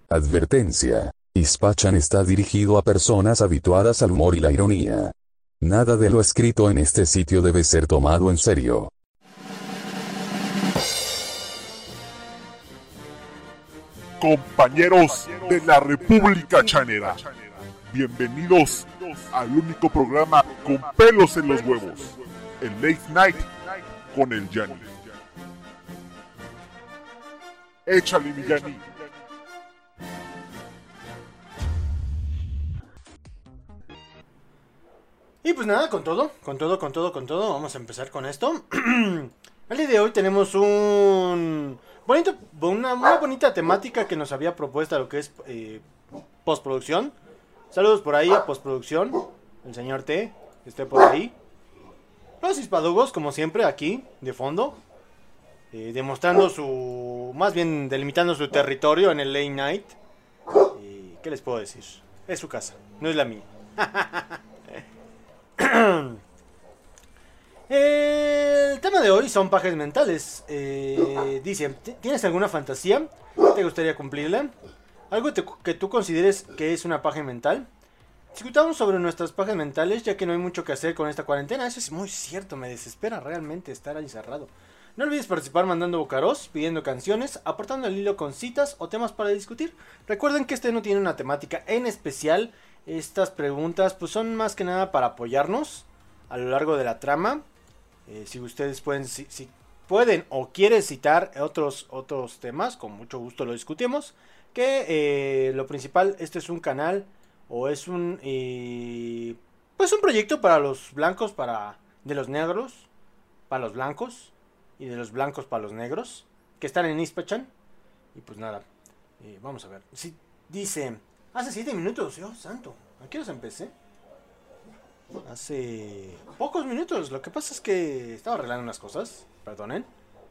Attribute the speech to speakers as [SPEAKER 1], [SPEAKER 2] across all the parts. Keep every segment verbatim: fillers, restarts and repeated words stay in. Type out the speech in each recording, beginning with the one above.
[SPEAKER 1] Advertencia. Ispachan está dirigido a personas habituadas al humor y la ironía. Nada de lo escrito en este sitio debe ser tomado en serio.
[SPEAKER 2] Compañeros de la República Chanera, bienvenidos al único programa con pelos en los huevos, el Late Night con el Yanni. Échale, mi Yanni.
[SPEAKER 3] Y pues nada, con todo, con todo, con todo, con todo, vamos a empezar con esto. El día de hoy tenemos un bonito, una, una bonita temática que nos había propuesto lo que es eh, postproducción. Saludos por ahí a postproducción, el señor T, que esté por ahí. Los hispadugos, como siempre, aquí, de fondo. Eh, demostrando su, más bien delimitando su territorio en el Late Night. Eh, ¿Qué les puedo decir? Es su casa, no es la mía. El tema de hoy son pajes mentales. Eh, dice, ¿tienes alguna fantasía? ¿Te gustaría cumplirla? ¿Algo te, que tú consideres que es una paja mental? Discutamos sobre nuestras pajas mentales, ya que no hay mucho que hacer con esta cuarentena. Eso es muy cierto, me desespera realmente estar ahí cerrado. No olvides participar mandando bocaros, pidiendo canciones, aportando el hilo con citas o temas para discutir. Recuerden que este no tiene una temática en especial. Estas preguntas pues son más que nada para apoyarnos a lo largo de la trama. Eh, si ustedes pueden, si, si pueden o quieren citar otros, otros temas, con mucho gusto lo discutimos. Que eh, lo principal, este es un canal o es un eh, pues un proyecto para los blancos, para de los negros, para los blancos y de los blancos para los negros que están en Ispachan. Y pues nada, eh, vamos a ver. Si dice, hace siete minutos, Dios santo, ¿a qué hora empecé? Hace pocos minutos. Lo que pasa es que estaba arreglando unas cosas. Perdonen.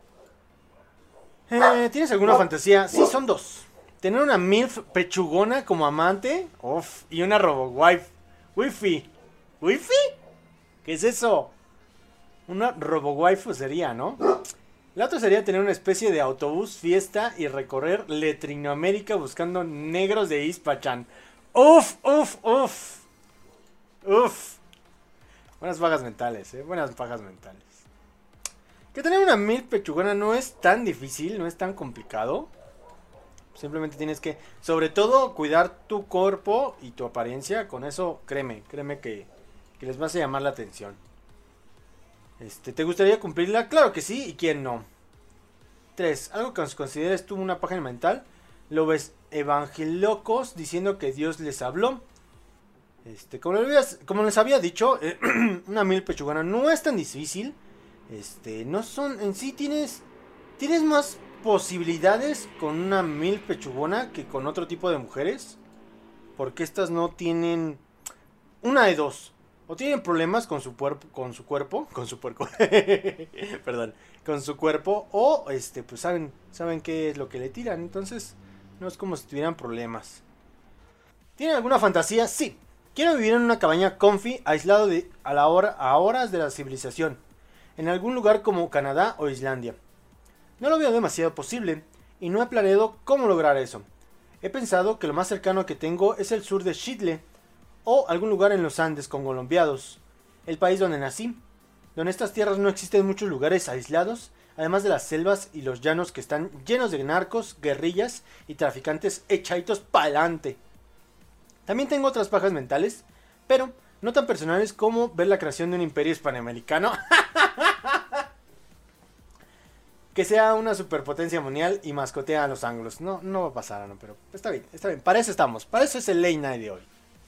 [SPEAKER 3] Eh, ¿Tienes alguna fantasía? Sí, son dos. Tener una MILF pechugona como amante. Uf, y una robo-wife. Wifi. ¿Wifi? ¿Qué es eso? Una robo-wife sería, ¿no? La otra sería tener una especie de autobús fiesta y recorrer Latinoamérica buscando negros de Ispachan. Uf, uf, uf. Uf. Buenas pajas mentales, eh. Buenas pajas mentales. Que tener una mil pechugona no es tan difícil, no es tan complicado. Simplemente tienes que, sobre todo, cuidar tu cuerpo y tu apariencia. Con eso, créeme, créeme que, que les vas a llamar la atención. Este, ¿te gustaría cumplirla? Claro que sí, ¿y quién no? tres. Algo que consideres tú una página mental. Lo ves evangelocos diciendo que Dios les habló. Este, como, les, como les había dicho, eh, una mil pechugona no es tan difícil. Este, no son, en sí tienes, tienes más posibilidades con una mil pechugona que con otro tipo de mujeres. Porque estas no tienen, una de dos. O tienen problemas con su cuerpo, con su cuerpo, con su puerco, perdón, con su cuerpo. O este, pues saben, saben qué es lo que le tiran. Entonces, no es como si tuvieran problemas. ¿Tienen alguna fantasía? Sí. Quiero vivir en una cabaña comfy, aislado de, a, la hora, a horas de la civilización, en algún lugar como Canadá o Islandia. No lo veo demasiado posible, y no he planeado cómo lograr eso. He pensado que lo más cercano que tengo es el sur de Chile, o algún lugar en los Andes con colombiados, el país donde nací. Donde estas tierras no existen muchos lugares aislados, además de las selvas y los llanos que están llenos de narcos, guerrillas y traficantes echaditos pa'lante. También tengo otras pajas mentales, pero no tan personales como ver la creación de un imperio hispanoamericano. Que sea una superpotencia mundial y mascotea a los anglos. No, no va a pasar, no, pero está bien, está bien. Para eso estamos, para eso es el Late Night de hoy.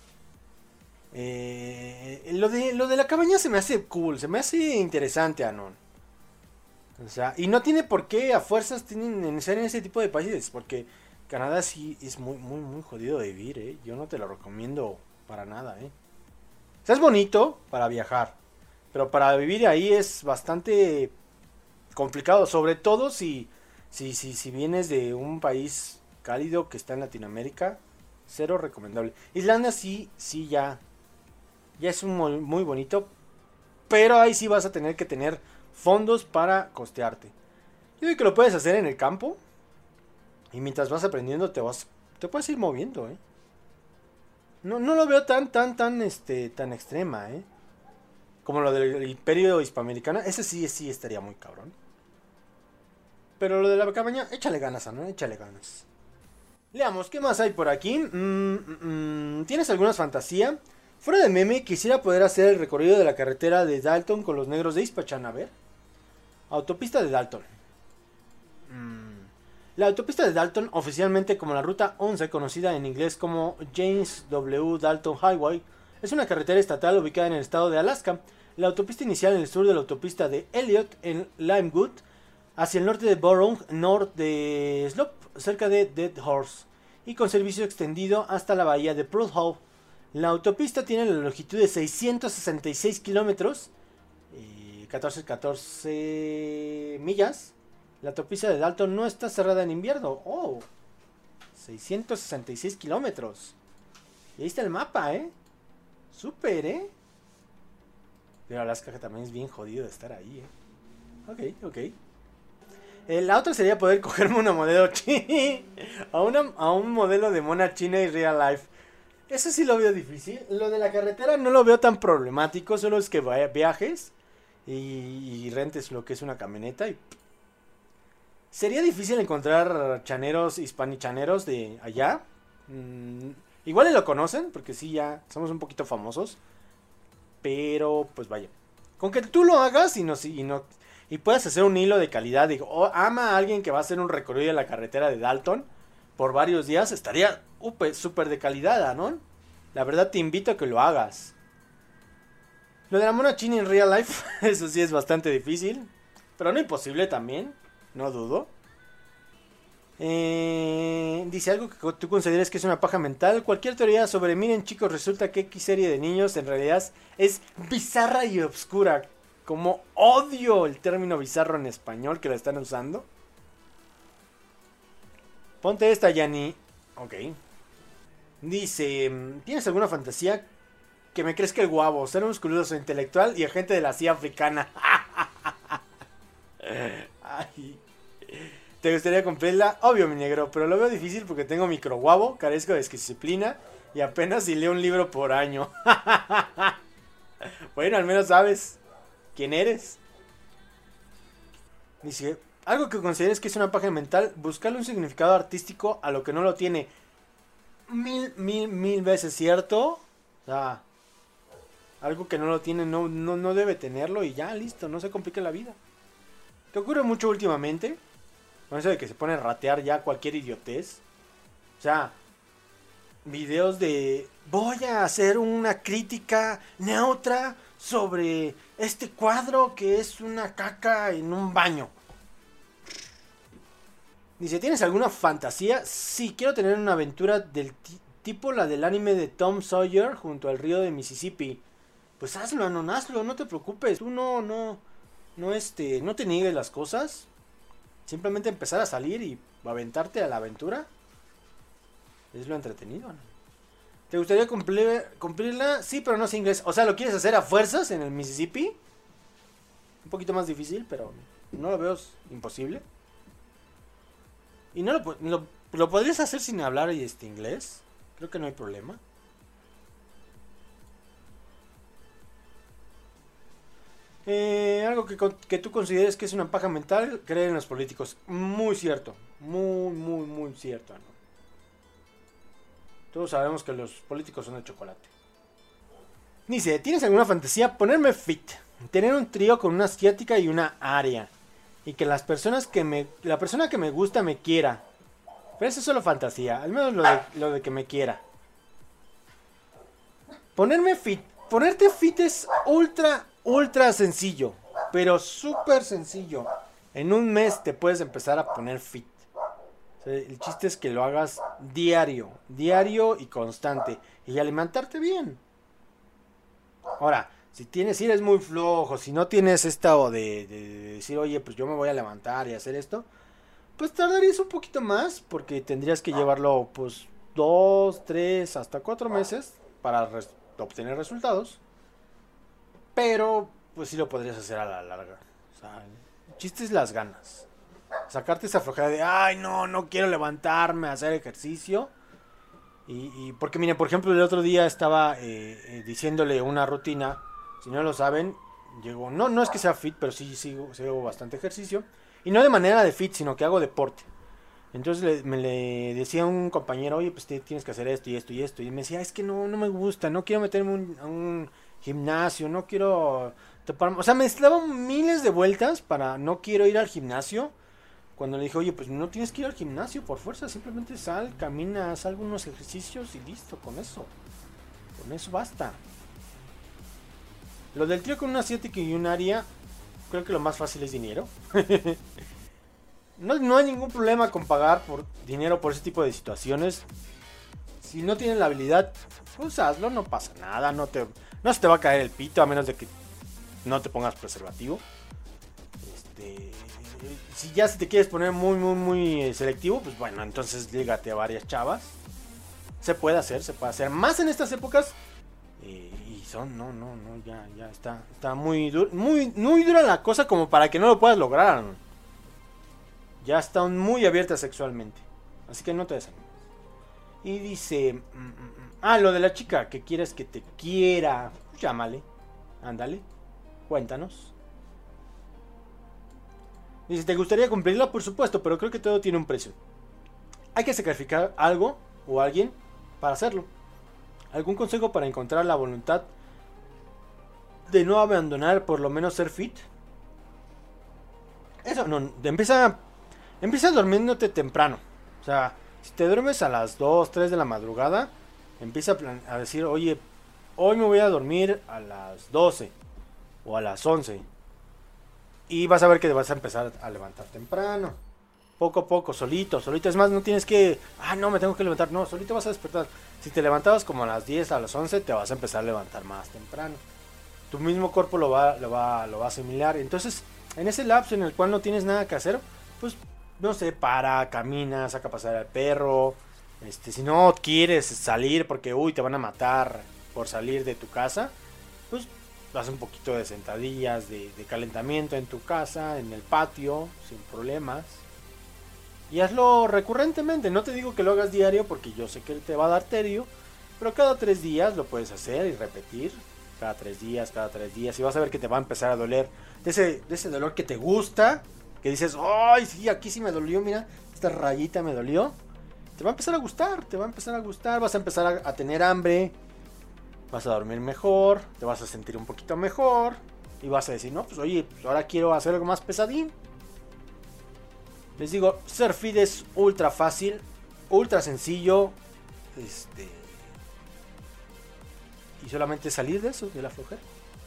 [SPEAKER 3] Eh, lo, de, lo de la cabaña se me hace cool, se me hace interesante, Anon. O sea, y no tiene por qué a fuerzas tienen en ser en ese tipo de países, porque Canadá sí es muy, muy, muy jodido de vivir, ¿eh? Yo no te lo recomiendo para nada, ¿eh? O sea, es bonito para viajar, pero para vivir ahí es bastante complicado, sobre todo si, si, si, si vienes de un país cálido que está en Latinoamérica, cero recomendable. Islandia sí, sí ya, ya es un muy, muy bonito, pero ahí sí vas a tener que tener fondos para costearte. Yo digo que lo puedes hacer en el campo. Y mientras vas aprendiendo te vas te puedes ir moviendo, ¿eh? No, no lo veo tan, tan, tan, este, tan extrema, ¿eh? Como lo del Imperio Hispanoamericano. Ese sí, sí estaría muy cabrón. Pero lo de la cabaña, échale ganas, ¿no? Échale ganas. Leamos, ¿qué más hay por aquí? Mm, mm, ¿Tienes alguna fantasía? Fuera de meme, quisiera poder hacer el recorrido de la carretera de Dalton con los negros de Ispachan. A ver. Autopista de Dalton. Mm. La autopista de Dalton, oficialmente como la Ruta once, conocida en inglés como James W. Dalton Highway, es una carretera estatal ubicada en el estado de Alaska. La autopista inicial en el sur de la autopista de Elliott en Limewood, hacia el norte de Burroughs, norte de Slope, cerca de Dead Horse, y con servicio extendido hasta la bahía de Prudhoe. La autopista tiene la longitud de seiscientos sesenta y seis kilómetros, eh, catorce, catorce millas. La autopista de Dalton no está cerrada en invierno. Oh, seiscientos sesenta y seis kilómetros. Y ahí está el mapa, ¿eh? Súper, ¿eh? Pero Alaska también es bien jodido de estar ahí, ¿eh? Ok, ok. Eh, la otra sería poder cogerme una modelo china. A, una, a un modelo de mona china y real life. Eso sí lo veo difícil. Lo de la carretera no lo veo tan problemático. Solo es que vaya, viajes y, y rentes lo que es una camioneta. Y sería difícil encontrar chaneros, hispanichaneros de allá. Mm, igual lo conocen, porque sí, ya somos un poquito famosos. Pero, pues vaya. Con que tú lo hagas y no, y no y puedas hacer un hilo de calidad. Digo, oh, ama a alguien que va a hacer un recorrido en la carretera de Dalton por varios días. Estaría súper de calidad, ¿no? La verdad te invito a que lo hagas. Lo de la mona china en real life, eso sí es bastante difícil. Pero no imposible también. No dudo. Eh, dice algo que tú consideres que es una paja mental. Cualquier teoría sobre, miren chicos, resulta que X serie de niños en realidad es bizarra y obscura. Como odio el término bizarro en español que lo están usando. Ponte esta, Yanni. Ok. Dice, ¿tienes alguna fantasía que me crezca el guabo? Ser musculoso, intelectual y agente de la C I A africana. Ay. ¿Te gustaría cumplirla? Obvio, mi negro, pero lo veo difícil porque tengo micro guabo, carezco de disciplina y apenas si leo un libro por año. Bueno, al menos sabes quién eres. Dice, algo que consideres que es una paja mental, buscarle un significado artístico a lo que no lo tiene. Mil, mil, mil veces cierto. O sea, algo que no lo tiene no, no, no debe tenerlo y ya, listo, no se complique la vida. ¿Qué ocurre mucho últimamente? Con eso de que se pone a ratear ya cualquier idiotez. O sea, videos de, voy a hacer una crítica neutra sobre este cuadro que es una caca en un baño. Dice, ¿tienes alguna fantasía? Sí, quiero tener una aventura del tipo la del anime de Tom Sawyer junto al río de Mississippi. Pues hazlo, Anon, hazlo, no te preocupes. Tú no, no, no, este, no te niegues las cosas. Simplemente empezar a salir y aventarte a la aventura. Es lo entretenido, ¿no? ¿Te gustaría cumplir, cumplirla? Sí, pero no sin inglés. O sea, ¿lo quieres hacer a fuerzas en el Mississippi? Un poquito más difícil, pero no lo veo imposible. ¿Y no lo, lo, lo podrías hacer sin hablar este inglés? Creo que no hay problema. Eh, algo que, que tú consideres que es una paja mental, creer en los políticos. Muy cierto. Muy, muy, muy cierto, ¿no? Todos sabemos que los políticos son de chocolate. Dice, ¿tienes alguna fantasía? Ponerme fit. Tener un trío con una asiática y una aria. Y que las personas que me... La persona que me gusta me quiera. Pero eso es solo fantasía. Al menos lo de, lo de que me quiera. Ponerme fit. Ponerte fit es ultra, ultra sencillo. Pero súper sencillo. En un mes te puedes empezar a poner fit. O sea, el chiste es que lo hagas diario. Diario y constante. Y alimentarte bien. Ahora, si tienes, si eres muy flojo, si no tienes esto de, de, de decir, oye, pues yo me voy a levantar y hacer esto, pues tardarías un poquito más, porque tendrías que llevarlo, pues, dos, tres, hasta cuatro meses para res- obtener resultados. Pero, pues sí lo podrías hacer a la larga. O sea, el chiste es las ganas. Sacarte esa flojera de, ay, no, no quiero levantarme a hacer ejercicio. Y, y porque, miren, por ejemplo, el otro día estaba eh, eh, diciéndole una rutina. Si no lo saben, llego, no, no es que sea fit, pero sí sigo, sí hago bastante ejercicio. Y no de manera de fit, sino que hago deporte. Entonces le, me le decía a un compañero, oye, pues te, tienes que hacer esto y esto y esto. Y me decía, es que no, no me gusta, no quiero meterme un, a un gimnasio, no quiero toparme. O sea, me daba miles de vueltas para no quiero ir al gimnasio. Cuando le dije, oye, pues no tienes que ir al gimnasio por fuerza, simplemente sal, camina, haz algunos ejercicios y listo, con eso. Con eso basta. Lo del trío con una asiática y un aria, creo que lo más fácil es dinero. No, no hay ningún problema con pagar por dinero por ese tipo de situaciones. Si no tienes la habilidad, pues hazlo, no pasa nada. No, te, no se te va a caer el pito a menos de que no te pongas preservativo. Este, si ya si te quieres poner muy, muy, muy selectivo, pues bueno, entonces lígate a varias chavas. Se puede hacer, se puede hacer. Más en estas épocas. Eh, y son, no, no, no, ya, ya está, está muy, dur, muy, muy dura la cosa como para que no lo puedas lograr. Ya están muy abiertas sexualmente. Así que no te desanimes. Y dice... Mm, mm, ah, lo de la chica que quieres que te quiera. Pues llámale. Ándale. Cuéntanos. Dice, ¿te gustaría cumplirla? Por supuesto, pero creo que todo tiene un precio. Hay que sacrificar algo o alguien para hacerlo. ¿Algún consejo para encontrar la voluntad de no abandonar, por lo menos ser fit? Eso, no, empieza... Empieza durmiéndote temprano. O sea, si te duermes a las dos, tres de la madrugada, empieza a, plan- a decir, oye, hoy me voy a dormir a las doce o a las once. Y vas a ver que vas a empezar a levantar temprano. Poco a poco, solito, solito. Es más, no tienes que, ah, no, me tengo que levantar. No, solito vas a despertar. Si te levantabas como a las diez, a las once, te vas a empezar a levantar más temprano. Tu mismo cuerpo lo va, lo va, lo va a asimilar. Entonces, en ese lapso en el cual no tienes nada que hacer, pues... No sé, para, camina, saca a pasar al perro. Este, si no quieres salir porque, uy, te van a matar por salir de tu casa, pues haz un poquito de sentadillas, de, de calentamiento en tu casa, en el patio, sin problemas. Y hazlo recurrentemente. No te digo que lo hagas diario porque yo sé que te va a dar tedio, pero cada tres días lo puedes hacer y repetir. Cada tres días, cada tres días. Y vas a ver que te va a empezar a doler. De ese, de ese dolor que te gusta. Que dices, ay, sí, aquí sí me dolió, mira, esta rayita me dolió. Te va a empezar a gustar, te va a empezar a gustar, vas a empezar a, a tener hambre, vas a dormir mejor, te vas a sentir un poquito mejor. Y vas a decir, no, pues oye, pues ahora quiero hacer algo más pesadín. Les digo, ser fit es ultra fácil, ultra sencillo. Este... Y solamente salir de eso, de la flojera.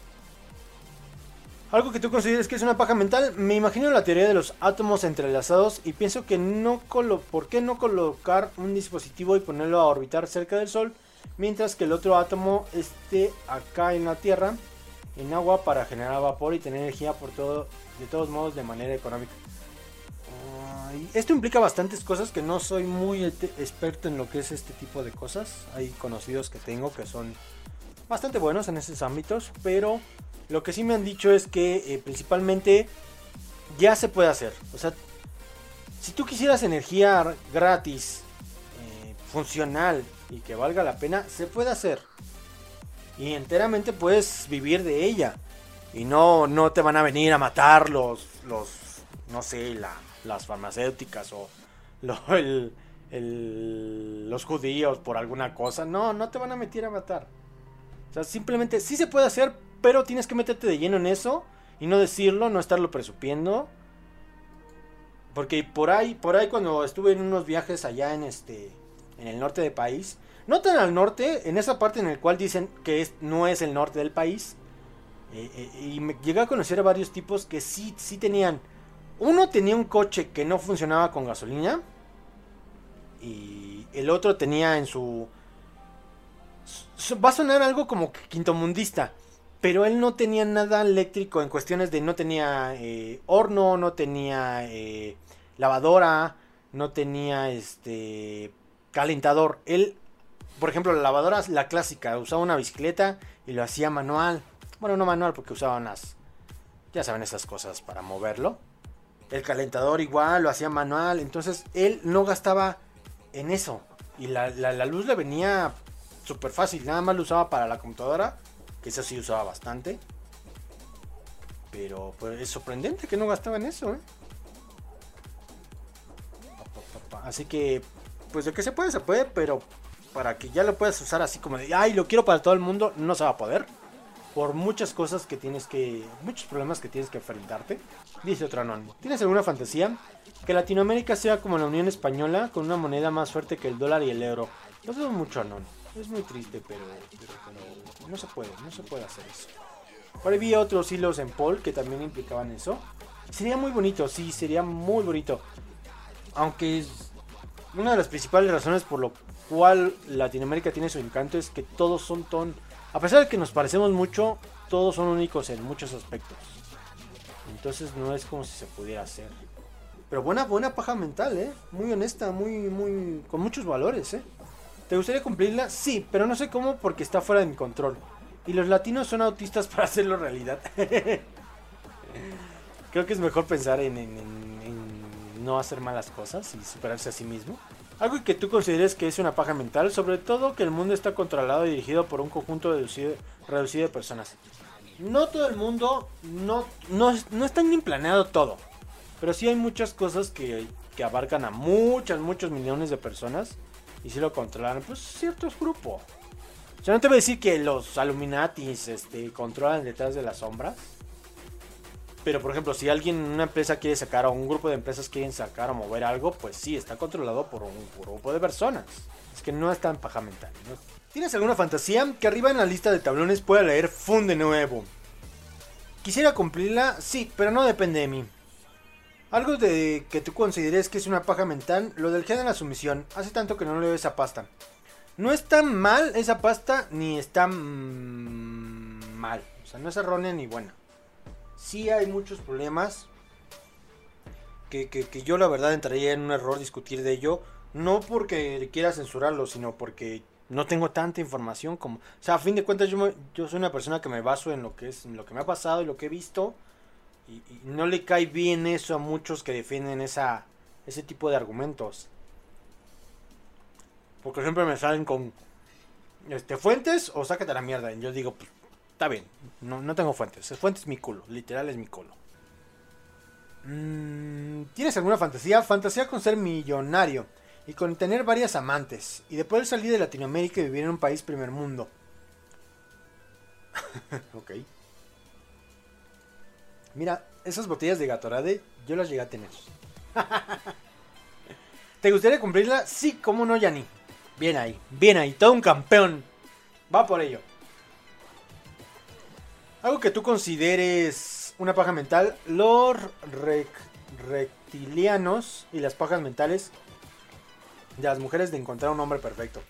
[SPEAKER 3] Algo que tú consideres que es una paja mental. Me imagino la teoría de los átomos entrelazados y pienso que no colo ¿por qué no colocar un dispositivo y ponerlo a orbitar cerca del Sol mientras que el otro átomo esté acá en la Tierra en agua para generar vapor y tener energía por todo, de todos modos de manera económica? Uh, esto implica bastantes cosas que no soy muy experto en lo que es este tipo de cosas. Hay conocidos que tengo que son bastante buenos en esos ámbitos, pero lo que sí me han dicho es que eh, principalmente ya se puede hacer. O sea, si tú quisieras energía gratis, eh, funcional y que valga la pena, se puede hacer. Y enteramente puedes vivir de ella. Y no, no te van a venir a matar los, los no sé, la, las farmacéuticas o lo, el, el, los judíos por alguna cosa. No, no te van a meter a matar. O sea, simplemente sí se puede hacer, pero tienes que meterte de lleno en eso y no decirlo, no estarlo presumiendo. Porque por ahí, por ahí cuando estuve en unos viajes allá en este, en el norte del país, no tan al norte, en esa parte en la cual dicen que es, no es el norte del país, eh, eh, y me llegué a conocer a varios tipos que sí, sí tenían. Uno tenía un coche que no funcionaba con gasolina y el otro tenía en su... Va a sonar algo como quintomundista, pero él no tenía nada eléctrico en cuestiones de no tenía eh, horno, no tenía eh, lavadora, no tenía este calentador. Él, por ejemplo, la lavadora, la clásica, usaba una bicicleta y lo hacía manual. Bueno, no manual porque usaba unas, ya saben, esas cosas para moverlo. El calentador igual, lo hacía manual. Entonces él no gastaba en eso. Y la, la, la luz le venía súper fácil. Nada más lo usaba para la computadora. Que eso sí usaba bastante. Pero pues es sorprendente que no gastaba en eso, ¿eh? Así que, pues de que se puede, se puede. Pero para que ya lo puedas usar así como de, ay, lo quiero para todo el mundo, no se va a poder. Por muchas cosas que tienes que... Muchos problemas que tienes que enfrentarte. Dice otro anónimo. ¿Tienes alguna fantasía? Que Latinoamérica sea como la Unión Española, con una moneda más fuerte que el dólar y el euro. Lo dudo mucho, anónimo. Es muy triste, pero, pero, pero... No se puede, no se puede hacer eso. Por ahí vi otros hilos en Paul que también implicaban eso. Sería muy bonito, sí, sería muy bonito. Aunque es una de las principales razones por lo cual Latinoamérica tiene su encanto es que todos son ton... A pesar de que nos parecemos mucho, todos son únicos en muchos aspectos. Entonces no es como si se pudiera hacer. Pero buena, buena paja mental, ¿eh? Muy honesta, muy, muy... con muchos valores, ¿eh? ¿Te gustaría cumplirla? Sí, pero no sé cómo porque está fuera de mi control. Y los latinos son autistas para hacerlo realidad. Creo que es mejor pensar en, en, en, en no hacer malas cosas y superarse a sí mismo. Algo que tú consideres que es una paja mental, sobre todo que el mundo está controlado y dirigido por un conjunto reducido, reducido de personas. No todo el mundo, no, no, no está ni planeado todo. Pero sí hay muchas cosas que, que abarcan a muchas, muchos millones de personas. Y si lo controlan, pues ciertos grupos. O sea, no te voy a decir que los Illuminatis este, controlan detrás de las sombras. Pero por ejemplo, si alguien, una empresa quiere sacar o un grupo de empresas quieren sacar o mover algo, pues sí, está controlado por un grupo de personas. Es que no es tan paja mental, ¿no? ¿Tienes alguna fantasía? Que arriba en la lista de tablones pueda leer Fun de nuevo. Quisiera cumplirla, sí, pero no depende de mí. Algo de que tú consideres que es una paja mental, lo del gen de la sumisión. Hace tanto que no leo esa pasta. No está mal esa pasta, ni está mm, mal. O sea, no es errónea ni buena. Sí hay muchos problemas que, que, que yo la verdad entraría en un error discutir de ello. No porque quiera censurarlo, sino porque no tengo tanta información como... O sea, a fin de cuentas yo, me, yo soy una persona que me baso en lo que es, en lo que me ha pasado y lo que he visto. Y, y no le cae bien eso a muchos que defienden esa, ese tipo de argumentos. Porque siempre me salen con este, fuentes o sácate la mierda. Y yo digo, pues, está bien, no, no tengo fuentes. Fuentes es mi culo, literal es mi culo. Mm, ¿Tienes alguna fantasía? Fantasía con ser millonario y con tener varias amantes. Y de poder salir de Latinoamérica y vivir en un país primer mundo. Ok. Mira, esas botellas de Gatorade yo las llegué a tener. ¿Te gustaría cumplirla? Sí, cómo no, Yanni. Bien ahí, bien ahí, todo un campeón. Va por ello. Algo que tú consideres una paja mental. Los rec reptilianos y las pajas mentales de las mujeres de encontrar un hombre perfecto.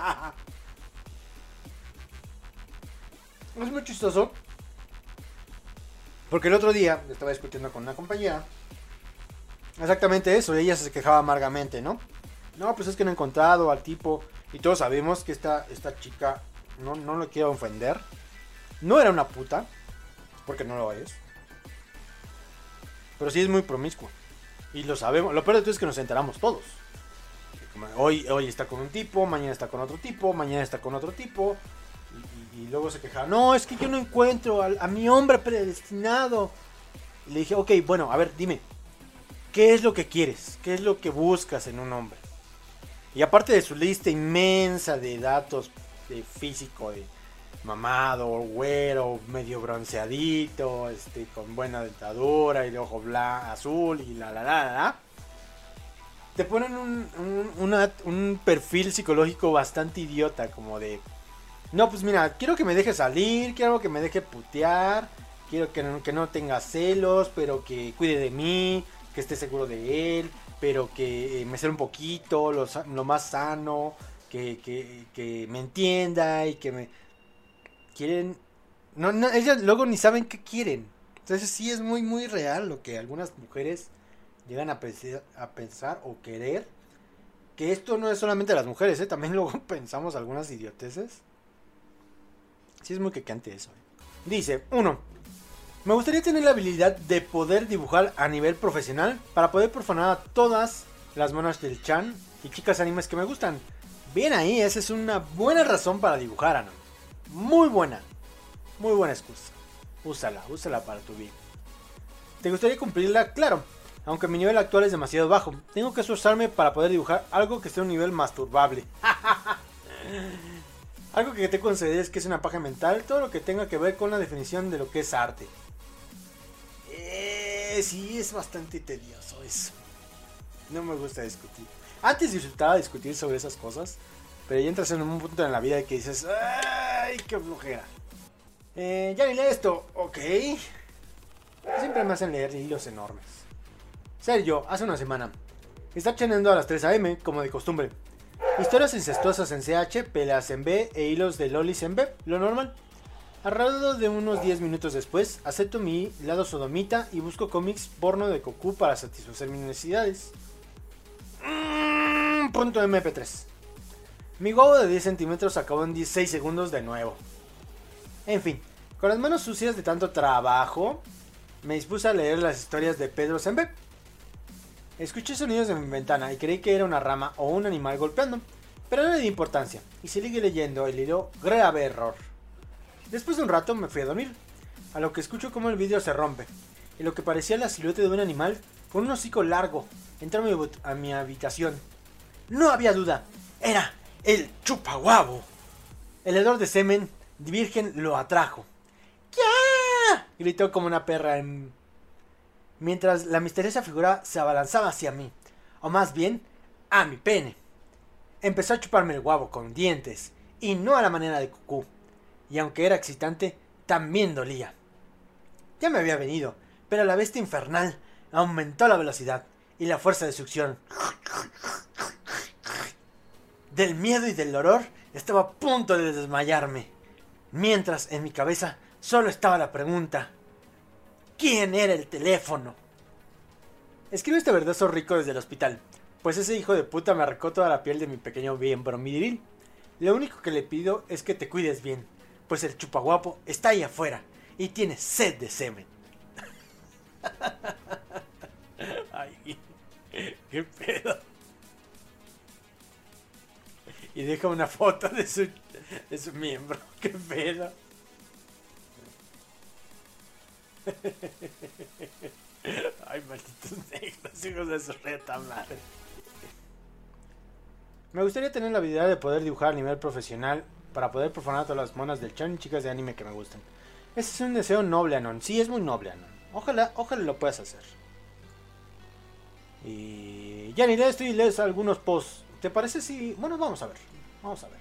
[SPEAKER 3] Es muy chistoso. Porque el otro día estaba discutiendo con una compañera. Exactamente eso, ella se quejaba amargamente, ¿no? No, pues es que no he encontrado al tipo. Y todos sabemos que esta, esta chica, no, no lo quiero ofender, no era una puta, porque no lo es. Pero sí es muy promiscua. Y lo sabemos, lo peor de todo es que nos enteramos todos. Hoy, hoy está con un tipo, mañana está con otro tipo, mañana está con otro tipo. Y, y, y luego se quejaba, no, es que yo no encuentro a, a mi hombre predestinado. Y le dije, ok, bueno, a ver, dime, ¿qué es lo que quieres? ¿Qué es lo que buscas en un hombre? Y aparte de su lista inmensa de datos de físico, de mamado, güero, medio bronceadito, este, con buena dentadura y de ojo blanco, azul y la la la la, te ponen un, un, una, un perfil psicológico bastante idiota, como de, no, pues mira, quiero que me deje salir, quiero que me deje putear, quiero que no, que no tenga celos, pero que cuide de mí, que esté seguro de él, pero que eh, me sea un poquito, lo, lo más sano, que, que, que me entienda y que me... Quieren... No, no, ellas luego ni saben qué quieren. Entonces sí es muy, muy real lo que algunas mujeres llegan a pensar, a pensar o querer. Que esto no es solamente las mujeres, ¿eh? También luego pensamos algunas idioteces. Sí es muy quecante eso. ¿eh? Dice, uno. Me gustaría tener la habilidad de poder dibujar a nivel profesional para poder profanar a todas las monas del chan y chicas animes que me gustan. Bien ahí, esa es una buena razón para dibujar, Anon. Muy buena. Muy buena excusa. Úsala, úsala para tu bien. ¿Te gustaría cumplirla? Claro. Aunque mi nivel actual es demasiado bajo. Tengo que esforzarme para poder dibujar algo que esté a un nivel masturbable. Algo que te consideres que es una paja mental. Todo lo que tenga que ver con la definición de lo que es arte. Eh, sí, es bastante tedioso eso. No me gusta discutir. Antes disfrutaba discutir sobre esas cosas. Pero ya entras en un punto en la vida que dices, ¡ay, qué flojera! Eh, ya ni leí esto. Ok. Siempre me hacen leer hilos enormes. Sergio, hace una semana. Está chaneando a las tres a eme, como de costumbre. Historias incestuosas en ce hache, peleas en be e hilos de lolis en be, lo normal. Alrededor de unos diez minutos después, acepto mi lado sodomita y busco cómics porno de Goku para satisfacer mis necesidades. Mm, punto eme pe tres. Mi huevo de diez centímetros acabó en dieciséis segundos de nuevo. En fin, con las manos sucias de tanto trabajo, me dispuse a leer las historias de Pedro Sembe. Escuché sonidos de mi ventana y creí que era una rama o un animal golpeando, pero no le di importancia y seguí leyendo el hilo grave error. Después de un rato me fui a dormir, a lo que escucho como el vidrio se rompe, y lo que parecía la silueta de un animal con un hocico largo entró a mi, a mi habitación. No había duda, era el chupaguabo. El hedor de semen virgen lo atrajo. ¡Ya! Gritó como una perra en... mientras la misteriosa figura se abalanzaba hacia mí, o más bien, a mi pene. Empezó a chuparme el huevo con dientes, y no a la manera de Goku, y aunque era excitante, también dolía. Ya me había venido, pero la bestia infernal aumentó la velocidad y la fuerza de succión. Del miedo y del dolor estaba a punto de desmayarme, mientras en mi cabeza solo estaba la pregunta: ¿quién era el teléfono? Escribo este verdoso rico desde el hospital, pues ese hijo de puta me arrancó toda la piel de mi pequeño miembro viril. Lo único que le pido es que te cuides bien, pues el chupaguapo está ahí afuera y tiene sed de semen. Ay, qué pedo. Y deja una foto de su, de su miembro, qué pedo. Ay, malditos negros, hijos de su reta madre. Me gustaría tener la habilidad de poder dibujar a nivel profesional para poder profanar a todas las monas del chan y chicas de anime que me gustan. Ese es un deseo noble, Anon. Sí, es muy noble, Anon. Ojalá, ojalá lo puedas hacer. Y ya ni lees esto y lees algunos posts. ¿Te parece si...? Bueno, vamos a ver. Vamos a ver.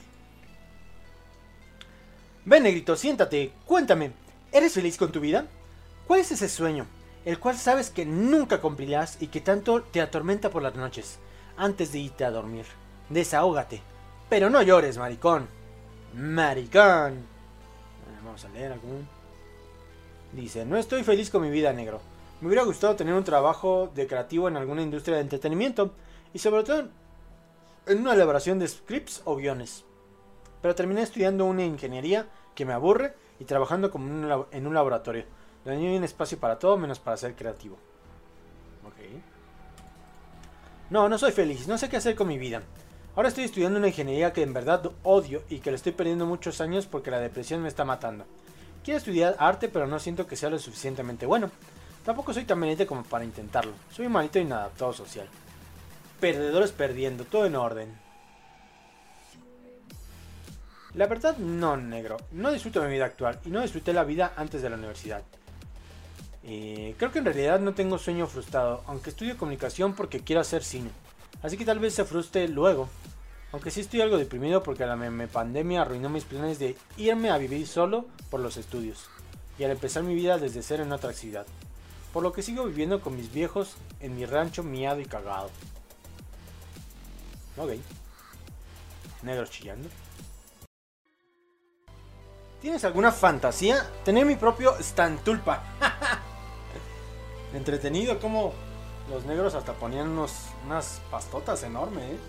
[SPEAKER 3] Ven, negrito, siéntate. Cuéntame. ¿Eres feliz con tu vida? ¿Cuál es ese sueño, el cual sabes que nunca cumplirás y que tanto te atormenta por las noches, antes de irte a dormir? Desahógate. Pero no llores, maricón. Maricón. Vamos a leer algún. Dice: no estoy feliz con mi vida, negro. Me hubiera gustado tener un trabajo de creativo en alguna industria de entretenimiento, y sobre todo en una elaboración de scripts o guiones. Pero terminé estudiando una ingeniería que me aburre y trabajando como en un, en un laboratorio, donde no hay un espacio para todo menos para ser creativo. Ok. No, no soy feliz, no sé qué hacer con mi vida. Ahora estoy estudiando una ingeniería que en verdad odio y que le estoy perdiendo muchos años porque la depresión me está matando. Quiero estudiar arte, pero no siento que sea lo suficientemente bueno. Tampoco soy tan valiente como para intentarlo. Soy un malito inadaptado social. Perdedores perdiendo, todo en orden. La verdad, no, negro. No disfruto mi vida actual y no disfruté la vida antes de la universidad. Eh, creo que en realidad no tengo sueño frustrado, aunque estudio comunicación porque quiero hacer cine. Así que tal vez se frustre luego. Aunque sí estoy algo deprimido porque la meme pandemia arruinó mis planes de irme a vivir solo por los estudios. Y al empezar mi vida desde cero en otra ciudad. Por lo que sigo viviendo con mis viejos en mi rancho miado y cagado. Ok. Negro chillando. ¿Tienes alguna fantasía? Tener mi propio Stantulpa. Entretenido, como los negros hasta ponían unos, unas pastotas enormes, ¿eh?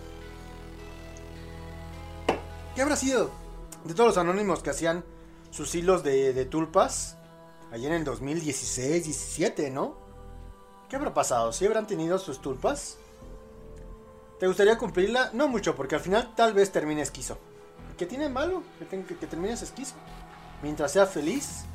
[SPEAKER 3] ¿Qué habrá sido de todos los anónimos que hacían sus hilos de, de tulpas allá en el dos mil dieciséis, diecisiete, ¿no? ¿Qué habrá pasado? ¿Sí habrán tenido sus tulpas? ¿Te gustaría cumplirla? No mucho, porque al final tal vez termine esquizo. ¿Qué tiene malo que, te, que, que termines esquizo? Mientras sea feliz.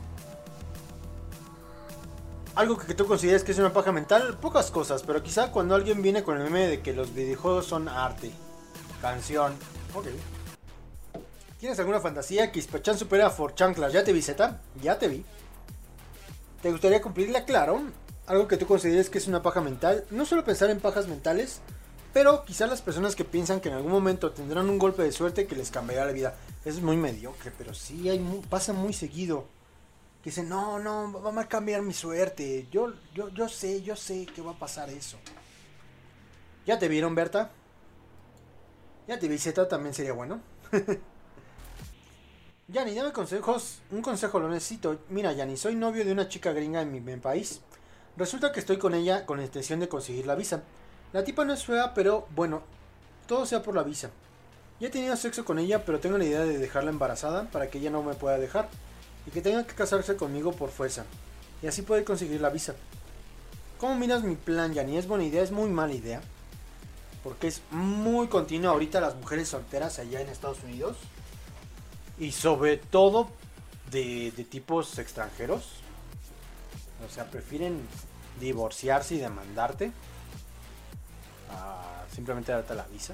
[SPEAKER 3] Algo que, que tú consideres que es una paja mental, pocas cosas, pero quizá cuando alguien viene con el meme de que los videojuegos son arte. Canción. Ok. ¿Tienes alguna fantasía que Ispachan supera a For Chanclas? Ya te vi, Z. Ya te vi. ¿Te gustaría cumplirla? Claro. Algo que tú consideres que es una paja mental. No suelo pensar en pajas mentales, pero quizá las personas que piensan que en algún momento tendrán un golpe de suerte que les cambiará la vida. Es muy mediocre, pero sí hay muy, pasa muy seguido. Que dicen, no, no, va a cambiar mi suerte. Yo, yo, yo sé, yo sé que va a pasar eso. ¿Ya te vieron, Berta? Ya te vi, Z, también sería bueno. Yani, dame consejos. Un consejo lo necesito. Mira, Yani, soy novio de una chica gringa en mi, mi país. Resulta que estoy con ella con la intención de conseguir la visa. La tipa no es fea, pero bueno, todo sea por la visa. Ya he tenido sexo con ella, pero tengo la idea de dejarla embarazada para que ella no me pueda dejar. Y que tenga que casarse conmigo por fuerza. Y así poder conseguir la visa. ¿Cómo miras mi plan, Yani? ¿Es buena idea? ¿Es muy mala idea? Porque es muy continuo ahorita las mujeres solteras allá en Estados Unidos. Y sobre todo de, de tipos extranjeros. O sea, prefieren divorciarse y demandarte a simplemente darte la visa.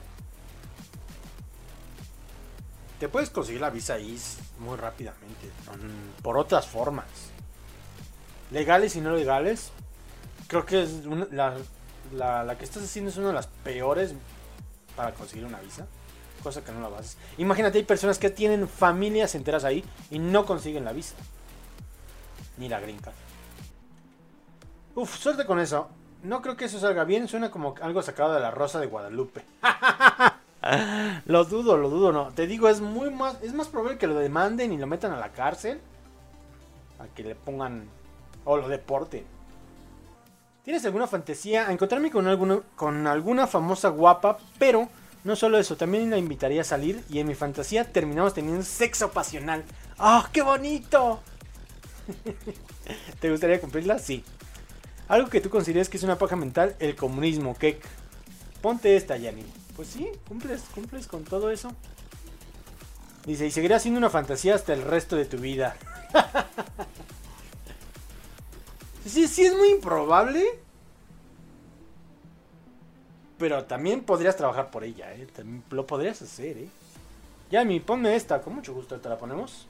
[SPEAKER 3] Te puedes conseguir la visa ahí muy rápidamente, por otras formas. Legales y no legales. Creo que es una, la, la, la que estás haciendo es una de las peores para conseguir una visa. Cosa que no la vas. Imagínate, hay personas que tienen familias enteras ahí y no consiguen la visa. Ni la green card. Uf, suerte con eso. No creo que eso salga bien. Suena como algo sacado de La Rosa de Guadalupe. Lo dudo, lo dudo, no. Te digo, es muy más, es más probable que lo demanden y lo metan a la cárcel a que le pongan o lo deporten. ¿Tienes alguna fantasía? A encontrarme con alguna, con alguna famosa guapa, pero no solo eso, también la invitaría a salir y en mi fantasía terminamos teniendo sexo pasional. ¡Ah, ¡oh, qué bonito! ¿Te gustaría cumplirla? Sí. Algo que tú consideres que es una paja mental, el comunismo, que ponte esta, Yani. Pues sí, cumples, cumples con todo eso. Dice, y seguirás siendo una fantasía hasta el resto de tu vida. Sí, sí, es muy improbable. Pero también podrías trabajar por ella, ¿eh? También lo podrías hacer, ¿eh? Yami, ponme esta, con mucho gusto te la ponemos.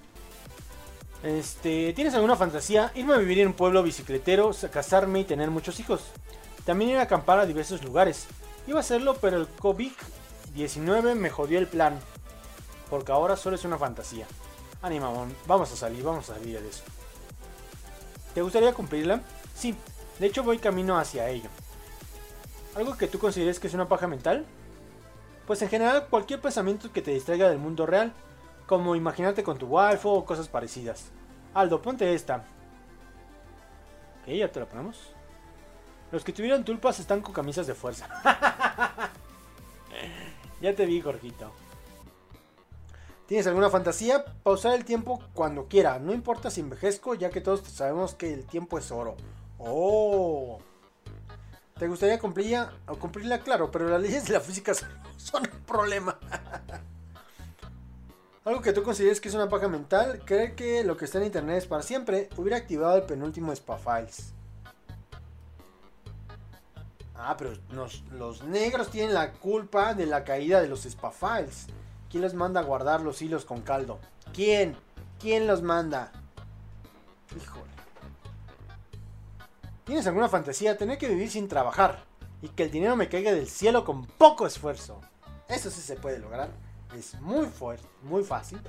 [SPEAKER 3] Este, ¿tienes alguna fantasía? Irme a vivir en un pueblo bicicletero, casarme y tener muchos hijos. También ir a acampar a diversos lugares. Iba a hacerlo, pero el COVID diecinueve me jodió el plan. Porque ahora solo es una fantasía. Ánimo, vamos a salir, vamos a salir de eso. ¿Te gustaría cumplirla? Sí, de hecho voy camino hacia ello. ¿Algo que tú consideres que es una paja mental? Pues en general cualquier pensamiento que te distraiga del mundo real. Como imaginarte con tu wife o cosas parecidas. Aldo, ponte esta. Ok, ya te la ponemos. Los que tuvieron tulpas están con camisas de fuerza. Ya te vi, Jorgito. ¿Tienes alguna fantasía? Pausar el tiempo cuando quiera. No importa si envejezco, ya que todos sabemos que el tiempo es oro. Oh. ¿Te gustaría cumplirla? O cumplirla, claro, pero las leyes de la física son, son un problema. Algo que tú consideres que es una paja mental, creer que lo que está en internet es para siempre. Hubiera activado el penúltimo Spa Files. Ah, pero los, los negros tienen la culpa de la caída de los Spa Files. ¿Quién los manda a guardar los hilos con caldo? ¿Quién? ¿Quién los manda? Híjole. ¿Tienes alguna fantasía? Tener que vivir sin trabajar y que el dinero me caiga del cielo con poco esfuerzo. Eso sí se puede lograr. Es muy fuerte, muy fácil.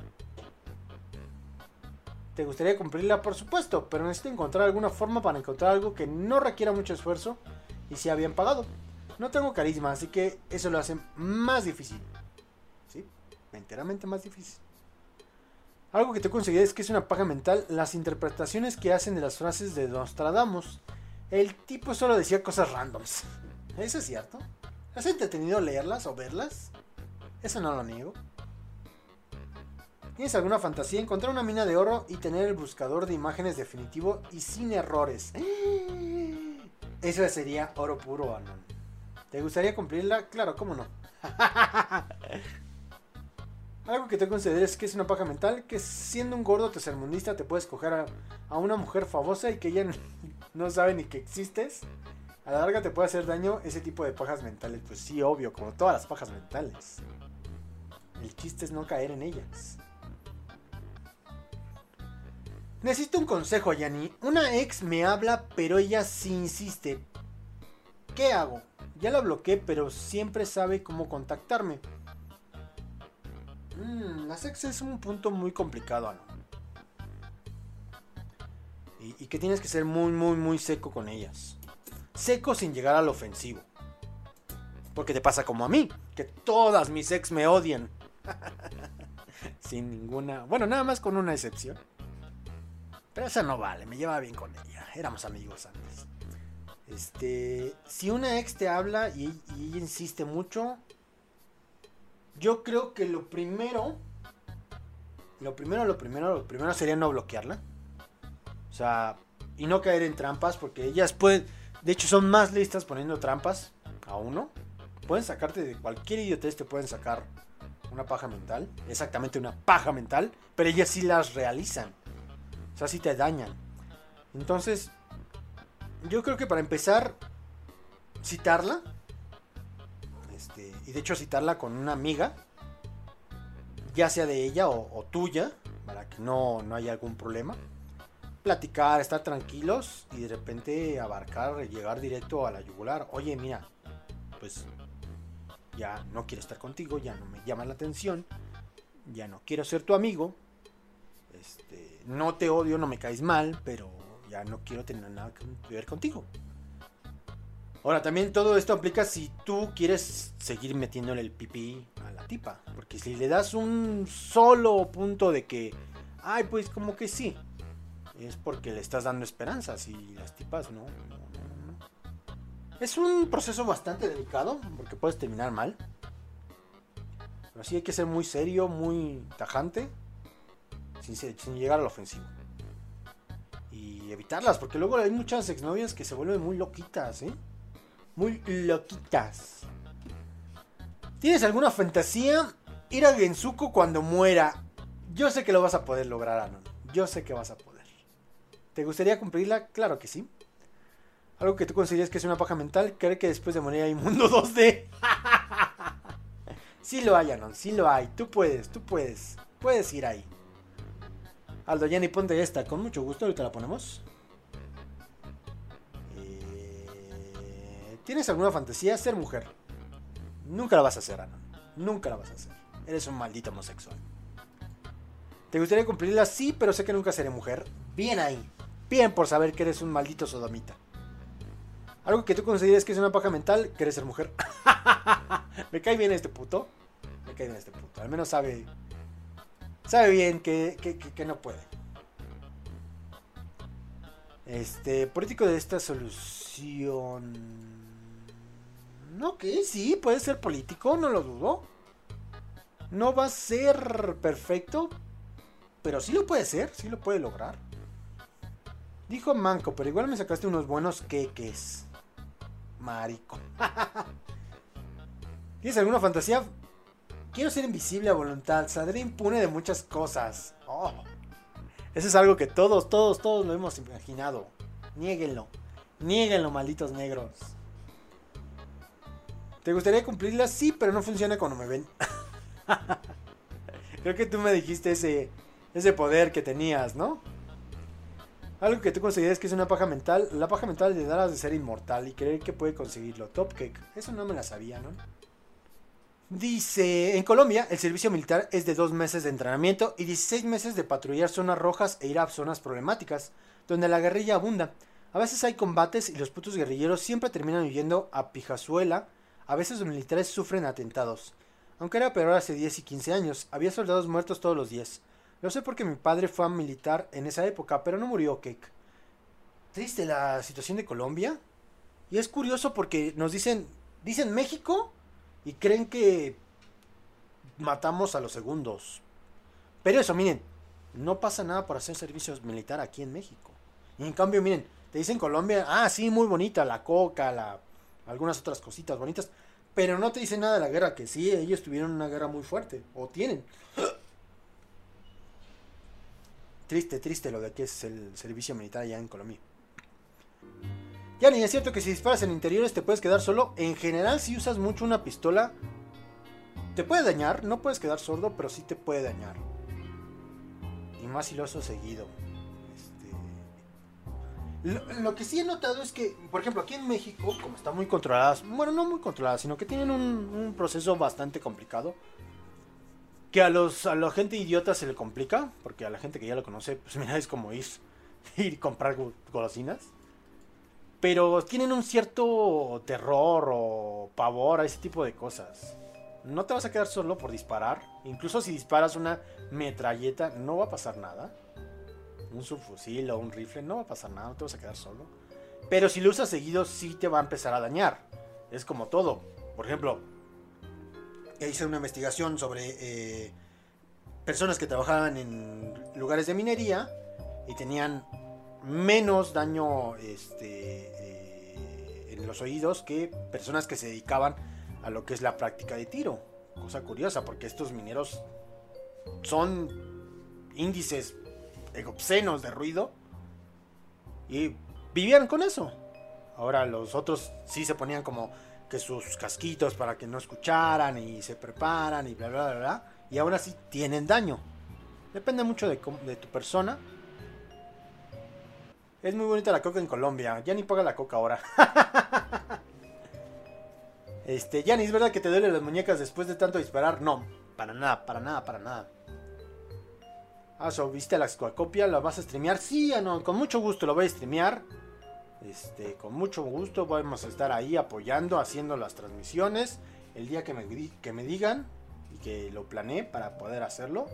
[SPEAKER 3] ¿Te gustaría cumplirla? Por supuesto, pero necesito encontrar alguna forma para encontrar algo que no requiera mucho esfuerzo y sea bien pagado. No tengo carisma, así que eso lo hace más difícil. ¿Sí? Enteramente más difícil. Algo que tú consideres que es una paja mental, las interpretaciones que hacen de las frases de Nostradamus. El tipo solo decía cosas randoms. ¿Eso es cierto? ¿Has entretenido leerlas o verlas? Eso no lo niego. ¿Tienes alguna fantasía? Encontrar una mina de oro y tener el buscador de imágenes definitivo y sin errores. Eso sería oro puro, Anon. ¿Te gustaría cumplirla? Claro, ¿cómo no? Algo que te consideres que es una paja mental, que siendo un gordo tercermundista te puedes coger a, a una mujer famosa y que ella no sabe ni que existes. A la larga te puede hacer daño ese tipo de pajas mentales. Pues sí, obvio, como todas las pajas mentales. El chiste es no caer en ellas. Necesito un consejo, Yanni. Una ex me habla, pero ella sí insiste. ¿Qué hago? Ya la bloqueé, pero siempre sabe cómo contactarme. Mm, las ex es un punto muy complicado, ¿no? Y, y que tienes que ser muy, muy, muy seco con ellas. Seco sin llegar al ofensivo. Porque te pasa como a mí, que todas mis ex me odian. Sin ninguna... Bueno, nada más con una excepción. Pero esa no vale, me llevaba bien con ella. Éramos amigos antes. Este... Si una ex te habla y, y ella insiste mucho... Yo creo que lo primero... Lo primero, lo primero, lo primero sería no bloquearla. O sea... Y no caer en trampas, porque ellas pueden... De hecho, son más listas poniendo trampas a uno. Pueden sacarte de cualquier idiotez, te pueden sacar una paja mental. Exactamente una paja mental. Pero ellas sí las realizan. O sea, sí te dañan. Entonces, yo creo que para empezar, citarla. Este, y de hecho citarla con una amiga. Ya sea de ella o, o tuya. Para que no, no haya algún problema. Platicar, estar tranquilos y de repente abarcar, llegar directo a la yugular. Oye, mira, pues ya no quiero estar contigo, ya no me llama la atención, ya no quiero ser tu amigo, este, no te odio, no me caes mal, pero ya no quiero tener nada que ver contigo. Ahora, también todo esto aplica si tú quieres seguir metiéndole el pipí a la tipa, porque si le das un solo punto de que, ay, pues como que sí, es porque le estás dando esperanzas y las tipas no, no, no, no. Es un proceso bastante delicado porque puedes terminar mal. Pero sí hay que ser muy serio, muy tajante, sin, sin llegar al ofensivo. Y evitarlas, porque luego hay muchas exnovias que se vuelven muy loquitas, ¿eh? Muy loquitas. ¿Tienes alguna fantasía? Ir a Gensuko cuando muera. Yo sé que lo vas a poder lograr, Anon. Yo sé que vas a poder. ¿Te gustaría cumplirla? Claro que sí. Algo que tú consideras que es una paja mental, creer que después de morir hay mundo dos D. Sí lo hay, Anon, sí lo hay. Tú puedes, tú puedes. Puedes ir ahí. Aldo, Yanni, ponte esta. Con mucho gusto, ahorita la ponemos. Eh... ¿Tienes alguna fantasía? Ser mujer. Nunca la vas a hacer, Anon. Nunca la vas a hacer. Eres un maldito homosexual. ¿Te gustaría cumplirla? Sí, pero sé que nunca seré mujer. Bien ahí. Bien por saber que eres un maldito sodomita. Algo que tú consideres que es una paja mental, quieres ser mujer. Me cae bien este puto. Me cae bien este puto. Al menos sabe. Sabe bien que, que, que, que no puede. Este. Político de esta solución. Ok, sí, puede ser político, no lo dudo. No va a ser perfecto, pero sí lo puede ser, sí lo puede lograr. Dijo manco, pero igual me sacaste unos buenos queques. Marico. ¿Tienes alguna fantasía? Quiero ser invisible a voluntad. Saldré impune de muchas cosas. Oh. Eso es algo que todos, todos, todos lo hemos imaginado. Niéguenlo. Niéguenlo, malditos negros. ¿Te gustaría cumplirla? Sí, pero no funciona cuando me ven. Creo que tú me dijiste ese, ese poder que tenías, ¿no? Algo que tú consideres que es una paja mental. La paja mental de dar de ser inmortal y creer que puede conseguirlo. Top Cake. Eso no me la sabía, ¿no? Dice, en Colombia el servicio militar es de dos meses de entrenamiento y dieciséis meses de patrullar zonas rojas e ir a zonas problemáticas, donde la guerrilla abunda. A veces hay combates y los putos guerrilleros siempre terminan huyendo a Pijazuela. A veces los militares sufren atentados. Aunque era peor hace diez y quince años, había soldados muertos todos los días. Lo sé porque mi padre fue militar en esa época, pero no murió, Cake. Triste la situación de Colombia. Y es curioso porque nos dicen, dicen México y creen que matamos a los segundos. Pero eso, miren, no pasa nada por hacer servicios militar aquí en México. Y en cambio, miren, te dicen Colombia, ah, sí, muy bonita, la coca, la, algunas otras cositas bonitas, pero no te dicen nada de la guerra, que sí, ellos tuvieron una guerra muy fuerte, o tienen. Triste, triste lo de que es el servicio militar allá en Colombia. Ya ni es cierto que si disparas en interiores te puedes quedar solo. En general, si usas mucho una pistola, te puede dañar. No puedes quedar sordo, pero sí te puede dañar. Y más si lo uso seguido. Este... Lo, lo que sí he notado es que, por ejemplo, aquí en México, como están muy controladas, bueno, no muy controladas, sino que tienen un, un proceso bastante complicado. Que a los a la gente idiota se le complica, porque a la gente que ya lo conoce, pues mira, es como ir, ir y comprar golosinas. Pero tienen un cierto terror o pavor a ese tipo de cosas. No te vas a quedar solo por disparar. Incluso si disparas una metralleta, no va a pasar nada. Un subfusil o un rifle, no va a pasar nada, no te vas a quedar solo. Pero si lo usas seguido, sí te va a empezar a dañar. Es como todo. Por ejemplo, hice una investigación sobre eh, personas que trabajaban en lugares de minería y tenían menos daño este, eh, en los oídos que personas que se dedicaban a lo que es la práctica de tiro. Cosa curiosa, porque estos mineros son índices obscenos de ruido y vivían con eso. Ahora los otros sí se ponían como que sus casquitos para que no escucharan y se preparan y bla bla bla, bla y aún así tienen daño. Depende mucho de, de tu persona. Es muy bonita la coca en Colombia. Ya ni paga la coca ahora. Este, Yanni, ¿es verdad que te duelen las muñecas después de tanto disparar? No, para nada, para nada, para nada. Ah, so, ¿viste la Squacopia? ¿La vas a streamear? Sí, no, con mucho gusto lo voy a streamear. Este, con mucho gusto vamos a estar ahí apoyando, haciendo las transmisiones. El día que me, que me digan y que lo planeé para poder hacerlo.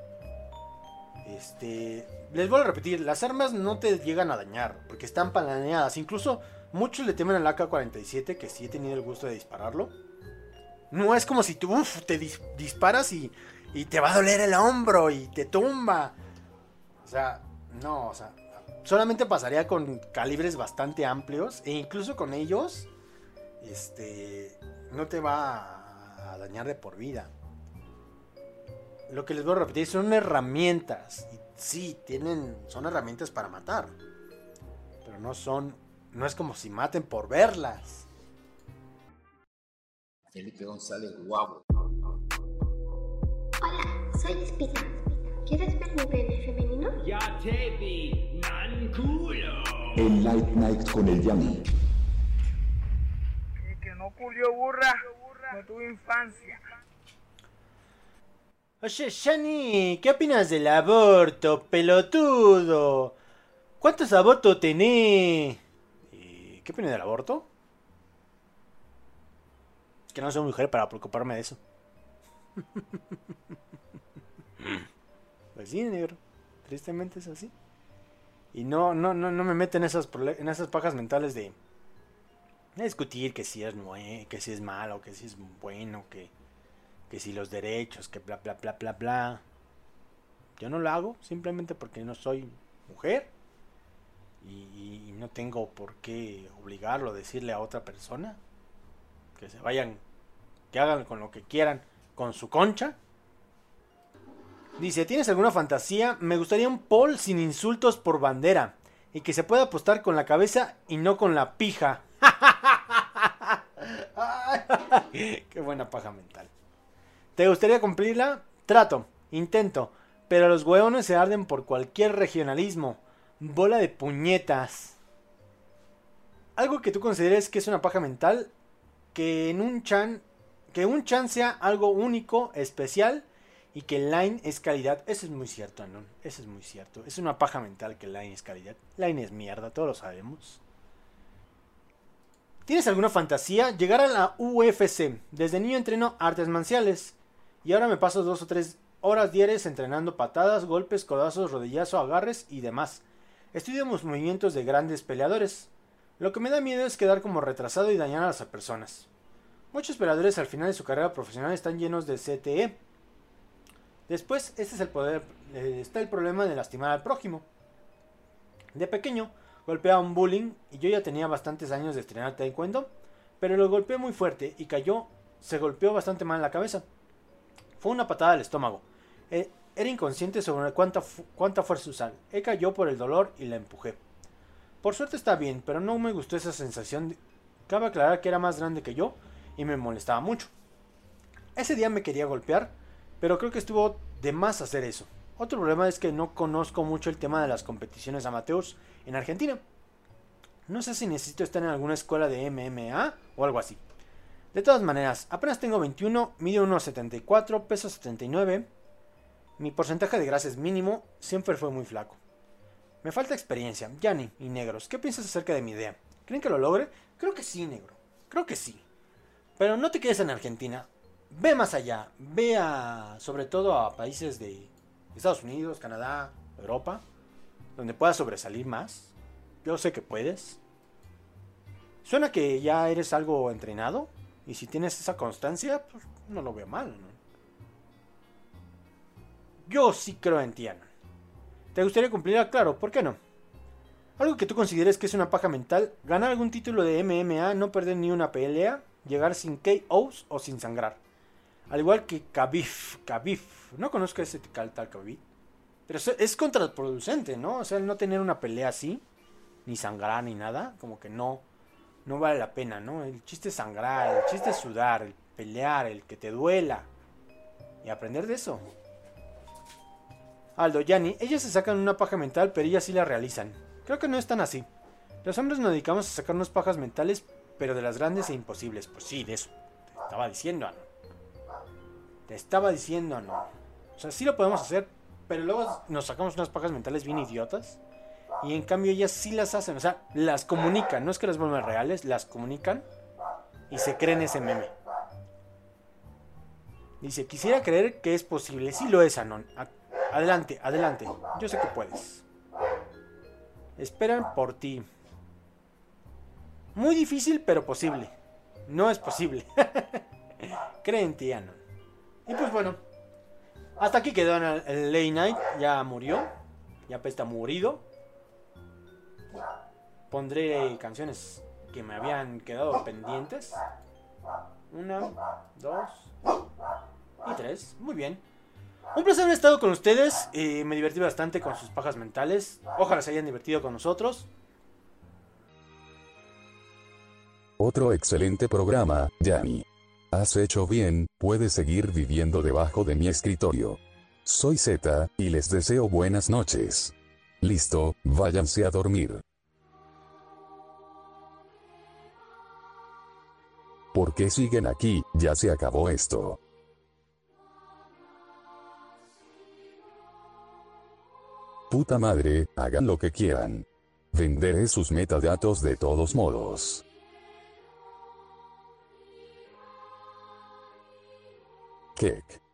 [SPEAKER 3] Este, les vuelvo a repetir, las armas no te llegan a dañar porque están planeadas. Incluso muchos le temen al A K cuarenta y siete, que sí he tenido el gusto de dispararlo. No es como si tú uf, te dis disparas y, y te va a doler el hombro y te tumba. O sea, no, o sea, solamente pasaría con calibres bastante amplios e incluso con ellos, este, no te va a, a dañar de por vida. Lo que les voy a repetir son herramientas. Y sí, tienen, son herramientas para matar. Pero no son, no es como si maten por verlas.
[SPEAKER 4] Felipe González, guapo.
[SPEAKER 5] Hola, soy Espina. ¿Quieres ver mi pene femenino?
[SPEAKER 6] Ya te vi, man culo.
[SPEAKER 7] El Light Night con el Yanni.
[SPEAKER 8] Y que no culió burra, no tuvo infancia.
[SPEAKER 3] Oye, Yanni, ¿qué opinas del aborto, pelotudo? ¿Cuántos abortos tenés? ¿Qué opinas del aborto? Es que no soy mujer para preocuparme de eso. Pues sí, negro. Tristemente es así. Y no, no, no, no me meto en esas, en esas pajas mentales de, de discutir que si es nue- que si es malo, que si es bueno, que... que si los derechos, que bla bla bla bla bla. Yo no lo hago simplemente porque no soy mujer y, y no tengo por qué obligarlo, decirle a otra persona que se vayan, que hagan con lo que quieran con su concha. Dice, ¿tienes alguna fantasía? Me gustaría un pol sin insultos por bandera y que se pueda apostar con la cabeza y no con la pija. Qué buena paja mental. ¿Te gustaría cumplirla? Trato, intento, pero los hueones se arden por cualquier regionalismo. Bola de puñetas. Algo que tú consideres que es una paja mental, que en un chan, que un chan sea algo único, especial, y que el line es calidad. Eso es muy cierto, Anon. Eso es muy cierto. Es una paja mental que el line es calidad. Line es mierda, todos lo sabemos. ¿Tienes alguna fantasía? Llegar a la U F C. Desde niño entreno artes marciales. Y ahora me paso dos o tres horas diarias entrenando patadas, golpes, codazos, rodillazo, agarres y demás. Estudio los movimientos de grandes peleadores. Lo que me da miedo es quedar como retrasado y dañar a las personas. Muchos peleadores al final de su carrera profesional están llenos de C T E. Después, este es el poder, eh, está el problema de lastimar al prójimo. De pequeño, golpeaba un bullying y yo ya tenía bastantes años de estrenar taekwondo. pero lo golpeé muy fuerte y cayó, se golpeó bastante mal en la cabeza. Fue una patada al estómago. Eh, era inconsciente sobre cuánta, cuánta fuerza usar. Él cayó por el dolor y la empujé. Por suerte está bien, pero no me gustó esa sensación. De... Cabe aclarar que era más grande que yo y me molestaba mucho. Ese día me quería golpear, pero creo que estuvo de más hacer eso. Otro problema es que no conozco mucho el tema de las competiciones amateurs en Argentina. No sé si necesito estar en alguna escuela de M M A o algo así. De todas maneras, apenas tengo veintiuno, mido uno setenta y cuatro, peso setenta y nueve. Mi porcentaje de grasa es mínimo, siempre fue muy flaco. Me falta experiencia. Yanni y negros, ¿qué piensas acerca de mi idea? ¿Creen que lo logre? Creo que sí, negro. Creo que sí. Pero no te quedes en Argentina. Ve más allá. Ve a, sobre todo a países de Estados Unidos, Canadá, Europa, donde puedas sobresalir más. Yo sé que puedes. Suena que ya eres algo entrenado. Y si tienes esa constancia, pues no lo veo mal, ¿no? Yo sí creo en ti, Anon. ¿Te gustaría cumplirla? Claro, ¿por qué no? Algo que tú consideres que es una paja mental, ganar algún título de M M A, no perder ni una pelea, llegar sin K Os o sin sangrar. Al igual que Khabib, Khabib, no conozco a ese tal Khabib, pero es contraproducente, ¿no? O sea, el no tener una pelea así, ni sangrar ni nada, como que no, no vale la pena, ¿no? El chiste es sangrar, el chiste es sudar, el pelear, el que te duela, y aprender de eso. Aldo, Yanni, ellas se sacan una paja mental, pero ellas sí la realizan. Creo que no es tan así. Los hombres nos dedicamos a sacarnos pajas mentales, pero de las grandes e imposibles. Pues sí, de eso. Te estaba diciendo, Anon. Te estaba diciendo, Anon. O sea, sí lo podemos hacer, pero luego nos sacamos unas pajas mentales bien idiotas. Y en cambio ellas sí las hacen. O sea, las comunican. No es que las vuelvan reales, las comunican. Y se creen ese meme. Dice, quisiera creer que es posible. Sí lo es, Anon. Adelante, adelante. Yo sé que puedes. Esperan por ti. Muy difícil, pero posible. No es posible. Cree en ti, Anon. Y pues bueno. Hasta aquí quedó el Late Night. Ya murió. Ya está murido. Pondré canciones que me habían quedado pendientes. Una, dos y tres. Muy bien. Un placer haber estado con ustedes. Eh, me divertí bastante con sus pajas mentales. Ojalá se hayan divertido con nosotros.
[SPEAKER 1] Otro excelente programa, Yanni. Has hecho bien, puedes seguir viviendo debajo de mi escritorio. Soy Z, y les deseo buenas noches. Listo, váyanse a dormir. ¿Por qué siguen aquí? Ya se acabó esto. Puta madre, hagan lo que quieran. Venderé sus metadatos de todos modos. Kek.